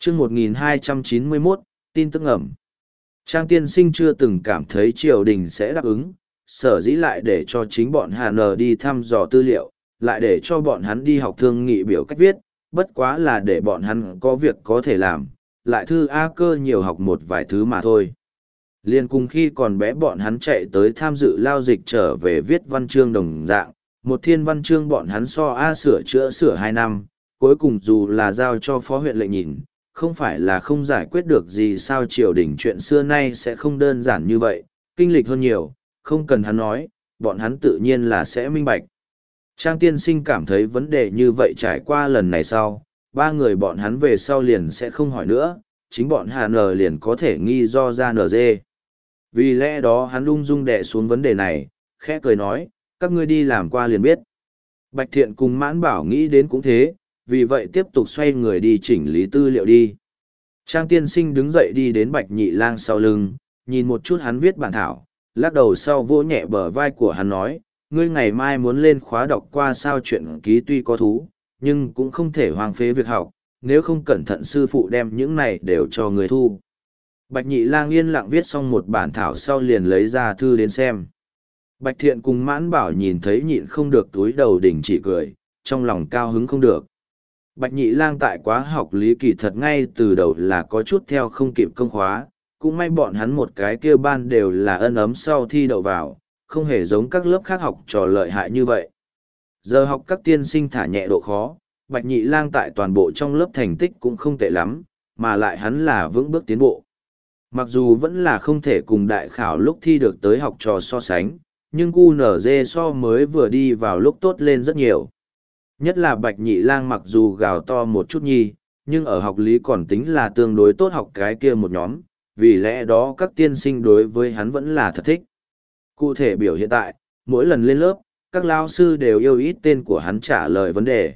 chương 1291, tin tức ẩm. Trang tiên sinh chưa từng cảm thấy triều đình sẽ đáp ứng, sở dĩ lại để cho chính bọn HN đi thăm dò tư liệu, lại để cho bọn hắn đi học thương nghị biểu cách viết, bất quá là để bọn hắn có việc có thể làm, lại thư A cơ nhiều học một vài thứ mà thôi. Liên cùng khi còn bé bọn hắn chạy tới tham dự lao dịch trở về viết văn chương đồng dạng, một thiên văn chương bọn hắn so A sửa chữa 2 năm, cuối cùng dù là giao cho phó huyện lệnh nhìn, không phải là không giải quyết được gì sao triều đình chuyện xưa nay sẽ không đơn giản như vậy, kinh lịch hơn nhiều, không cần hắn nói, bọn hắn tự nhiên là sẽ minh bạch. Trang tiên sinh cảm thấy vấn đề như vậy trải qua lần này sau, ba người bọn hắn về sau liền sẽ không hỏi nữa, chính bọn HN liền có thể nghi do ra NG. Vì lẽ đó hắn ung dung đè xuống vấn đề này, khẽ cười nói, các ngươi đi làm qua liền biết. Bạch Thiện cùng Mãn Bảo nghĩ đến cũng thế, vì vậy tiếp tục xoay người đi chỉnh lý tư liệu đi. Trang tiên sinh đứng dậy đi đến Bạch Nhị Lang sau lưng, nhìn một chút hắn viết bản thảo, lắc đầu sau vỗ nhẹ bờ vai của hắn nói, ngươi ngày mai muốn lên khóa đọc qua sao chuyện ký tuy có thú, nhưng cũng không thể hoang phế việc học, nếu không cẩn thận sư phụ đem những này đều cho người thu. Bạch Nhị Lang yên lặng viết xong một bản thảo sau liền lấy ra thư đến xem. Bạch Thiện cùng Mãn Bảo nhìn thấy nhịn không được túi đầu đỉnh chỉ cười, trong lòng cao hứng không được. Bạch Nhị Lang tại quá học lý kỳ thật ngay từ đầu là có chút theo không kịp công khóa, cũng may bọn hắn một cái kia ban đều là ân ấm sau thi đậu vào, không hề giống các lớp khác học trò lợi hại như vậy. Giờ học các tiên sinh thả nhẹ độ khó, Bạch Nhị Lang tại toàn bộ trong lớp thành tích cũng không tệ lắm, mà lại hắn là vững bước tiến bộ. Mặc dù vẫn là không thể cùng đại khảo lúc thi được tới học trò so sánh, nhưng QNZ so mới vừa đi vào lúc tốt lên rất nhiều. Nhất là Bạch Nhị Lang mặc dù gào to một chút nhi, nhưng ở học lý còn tính là tương đối tốt học cái kia một nhóm, vì lẽ đó các tiên sinh đối với hắn vẫn là thật thích. Cụ thể biểu hiện tại, mỗi lần lên lớp, các lao sư đều yêu ít tên của hắn trả lời vấn đề.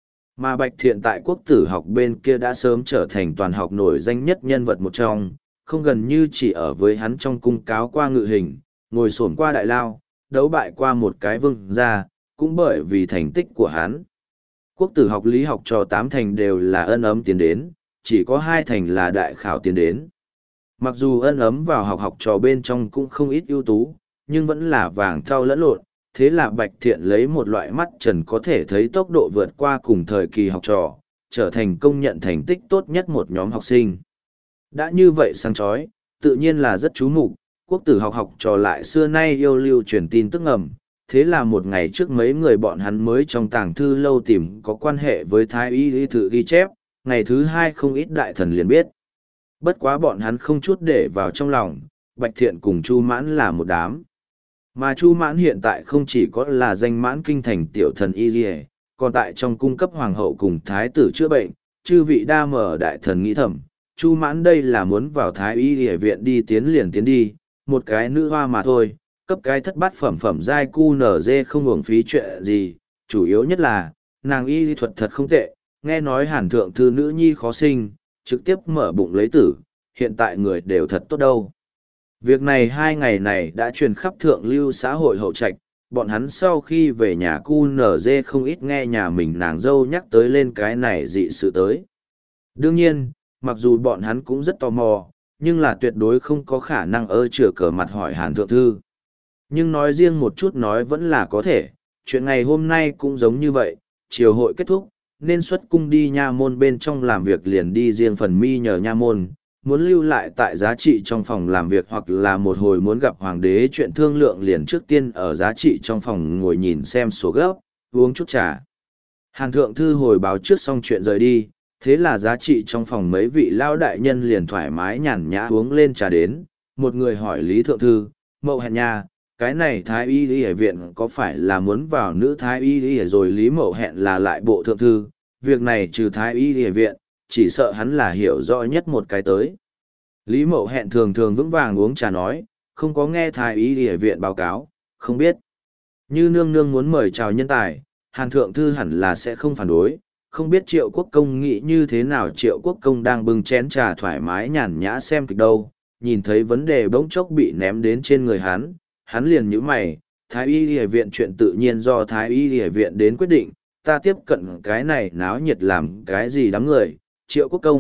Mà Bạch Thiện tại quốc tử học bên kia đã sớm trở thành toàn học nổi danh nhất nhân vật một trong, không gần như chỉ ở với hắn trong cung cáo qua ngự hình, ngồi xổm qua đại lao, đấu bại qua một cái vương gia, cũng bởi vì thành tích của hắn. Quốc tử học lý học trò 8 thành đều là ân ấm tiến đến, chỉ có 2 thành là đại khảo tiến đến. Mặc dù ân ấm vào học trò bên trong cũng không ít ưu tú, nhưng vẫn là vàng thau lẫn lộn, thế là Bạch Thiện lấy một loại mắt trần có thể thấy tốc độ vượt qua cùng thời kỳ học trò, trở thành công nhận thành tích tốt nhất một nhóm học sinh. Đã như vậy sáng chói, tự nhiên là rất chú mục, quốc tử học trò lại xưa nay yêu lưu truyền tin tức ngầm. Thế là một ngày trước mấy người bọn hắn mới trong tàng thư lâu tìm có quan hệ với thái y lý thự ghi chép, ngày thứ 2 không ít đại thần liền biết. Bất quá bọn hắn không chút để vào trong lòng, Bạch Thiện cùng Chu Mãn là một đám. Mà Chu Mãn hiện tại không chỉ có là danh mãn kinh thành tiểu thần y lý, còn tại trong cung cấp hoàng hậu cùng thái tử chữa bệnh, chư vị đa mở đại thần nghĩ thầm, Chu Mãn đây là muốn vào thái y lý viện đi tiến liền tiến đi, một cái nữ hoa mà thôi. Cấp cái thất bát phẩm giai QNZ không uổng phí chuyện gì, chủ yếu nhất là, nàng y lý thuật thật không tệ, nghe nói Hàn thượng thư nữ nhi khó sinh, trực tiếp mở bụng lấy tử, hiện tại người đều thật tốt đâu. Việc này 2 ngày này đã truyền khắp thượng lưu xã hội hậu trạch, bọn hắn sau khi về nhà QNZ không ít nghe nhà mình nàng dâu nhắc tới lên cái này dị sự tới. Đương nhiên, mặc dù bọn hắn cũng rất tò mò, nhưng là tuyệt đối không có khả năng chừa cờ mặt hỏi Hàn thượng thư. Nhưng nói riêng một chút nói vẫn là có thể, chuyện ngày hôm nay cũng giống như vậy, chiều hội kết thúc, nên xuất cung đi nha môn bên trong làm việc liền đi riêng phần mi nhờ nha môn, muốn lưu lại tại giá trị trong phòng làm việc hoặc là một hồi muốn gặp hoàng đế chuyện thương lượng liền trước tiên ở giá trị trong phòng ngồi nhìn xem sổ gấp, uống chút trà. Hàn thượng thư hồi báo trước xong chuyện rời đi, thế là giá trị trong phòng mấy vị lao đại nhân liền thoải mái nhàn nhã uống lên trà đến, một người hỏi Lý thượng thư, mậu hẹn nha. Cái này thái y y ở viện có phải là muốn vào nữ thái y y rồi Lý Mậu hẹn là lại bộ thượng thư, việc này trừ thái y y ở viện, chỉ sợ hắn là hiểu rõ nhất một cái tới. Lý Mậu hẹn thường thường vững vàng uống trà nói, không có nghe thái y y ở viện báo cáo, không biết. Như nương nương muốn mời chào nhân tài, Hàn thượng thư hẳn là sẽ không phản đối, không biết Triệu Quốc Công nghĩ như thế nào. Triệu Quốc Công đang bưng chén trà thoải mái nhàn nhã xem kịch đâu, nhìn thấy vấn đề bỗng chốc bị ném đến trên người hắn liền nhíu mày, Thái y y viện chuyện tự nhiên do Thái y y viện đến quyết định, ta tiếp cận cái này náo nhiệt làm cái gì đám người, Triệu Quốc Công,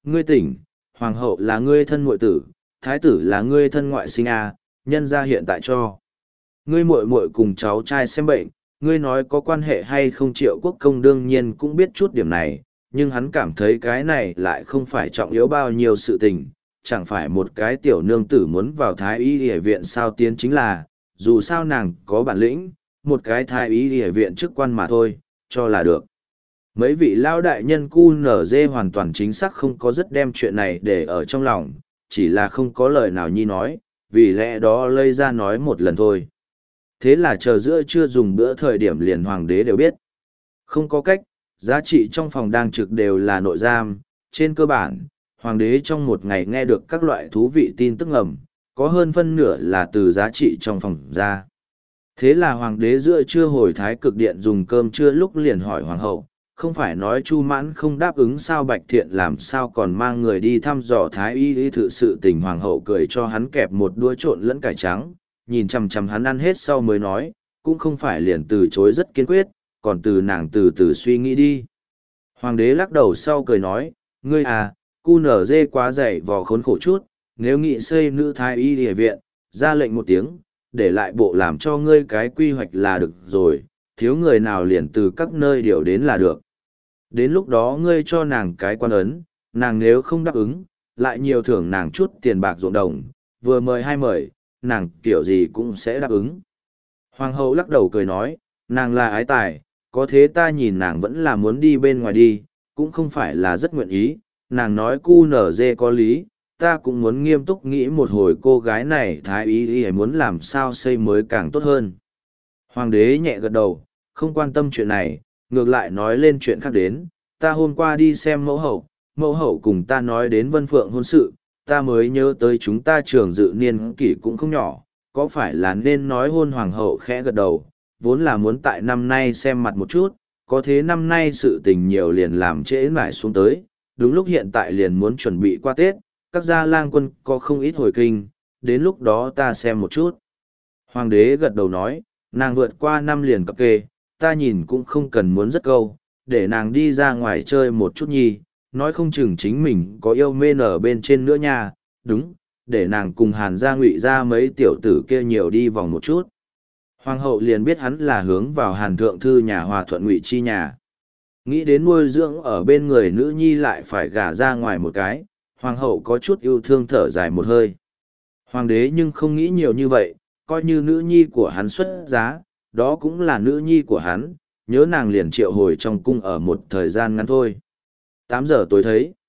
ngươi tỉnh, hoàng hậu là ngươi thân muội tử, thái tử là ngươi thân ngoại sinh à, nhân ra hiện tại cho. Ngươi muội muội cùng cháu trai xem bệnh, ngươi nói có quan hệ hay không Triệu Quốc Công đương nhiên cũng biết chút điểm này, nhưng hắn cảm thấy cái này lại không phải trọng yếu bao nhiêu sự tình, chẳng phải một cái tiểu nương tử muốn vào thái y y viện sao tiến chính là, dù sao nàng có bản lĩnh, một cái thái y y viện chức quan mà thôi, cho là được. Mấy vị lao đại nhân QNZ hoàn toàn chính xác không có rất đem chuyện này để ở trong lòng, chỉ là không có lời nào nhi nói, vì lẽ đó lây ra nói một lần thôi. Thế là chờ giữa trưa dùng bữa thời điểm liền hoàng đế đều biết. Không có cách, giá trị trong phòng đang trực đều là nội giam, trên cơ bản, hoàng đế trong một ngày nghe được các loại thú vị tin tức ngầm, có hơn phân nửa là từ giá trị trong phòng ra. Thế là hoàng đế giữa trưa hồi thái cực điện dùng cơm trưa lúc liền hỏi hoàng hậu, không phải nói Chu Mãn không đáp ứng sao Bạch Thiện làm sao còn mang người đi thăm dò thái y thự sự tình. Hoàng hậu cười cho hắn kẹp một đũa trộn lẫn cải trắng, nhìn chằm chằm hắn ăn hết sau mới nói, cũng không phải liền từ chối rất kiên quyết, còn từ nàng từ từ suy nghĩ đi. Hoàng đế lắc đầu sau cười nói, ngươi à, cu nở dê quá dày vò khốn khổ chút, nếu nghị xây nữ thái y địa viện, ra lệnh một tiếng, để lại bộ làm cho ngươi cái quy hoạch là được rồi, thiếu người nào liền từ các nơi điều đến là được. Đến lúc đó ngươi cho nàng cái quan ấn, nàng nếu không đáp ứng, lại nhiều thưởng nàng chút tiền bạc ruộng đồng, vừa mời hai mời, nàng kiểu gì cũng sẽ đáp ứng. Hoàng hậu lắc đầu cười nói, nàng là ái tài, có thế ta nhìn nàng vẫn là muốn đi bên ngoài đi, cũng không phải là rất nguyện ý, nàng nói cu nở dê có lý, ta cũng muốn nghiêm túc nghĩ một hồi cô gái này thái ý muốn làm sao xây mới càng tốt hơn. Hoàng đế nhẹ gật đầu, không quan tâm chuyện này, ngược lại nói lên chuyện khác đến, ta hôm qua đi xem mẫu hậu cùng ta nói đến Vân Phượng hôn sự, ta mới nhớ tới chúng ta trường dự niên kỷ cũng không nhỏ, có phải là nên nói hôn hoàng hậu khẽ gật đầu, vốn là muốn tại năm nay xem mặt một chút, có thế năm nay sự tình nhiều liền làm trễ mãi xuống tới, đúng lúc hiện tại liền muốn chuẩn bị qua Tết, các gia lang quân có không ít hồi kinh, đến lúc đó ta xem một chút. Hoàng đế gật đầu nói, nàng vượt qua năm liền cập kê, ta nhìn cũng không cần muốn rất câu, để nàng đi ra ngoài chơi một chút nhi, nói không chừng chính mình có yêu mê nở bên trên nữa nha, đúng, để nàng cùng Hàn gia Ngụy ra mấy tiểu tử kia nhiều đi vòng một chút. Hoàng hậu liền biết hắn là hướng vào Hàn thượng thư nhà Hòa Thuận Ngụy chi nhà. Nghĩ đến nuôi dưỡng ở bên người nữ nhi lại phải gả ra ngoài một cái, hoàng hậu có chút yêu thương thở dài một hơi. Hoàng đế nhưng không nghĩ nhiều như vậy, coi như nữ nhi của hắn xuất giá, đó cũng là nữ nhi của hắn, nhớ nàng liền triệu hồi trong cung ở một thời gian ngắn thôi. 8 giờ tối thấy.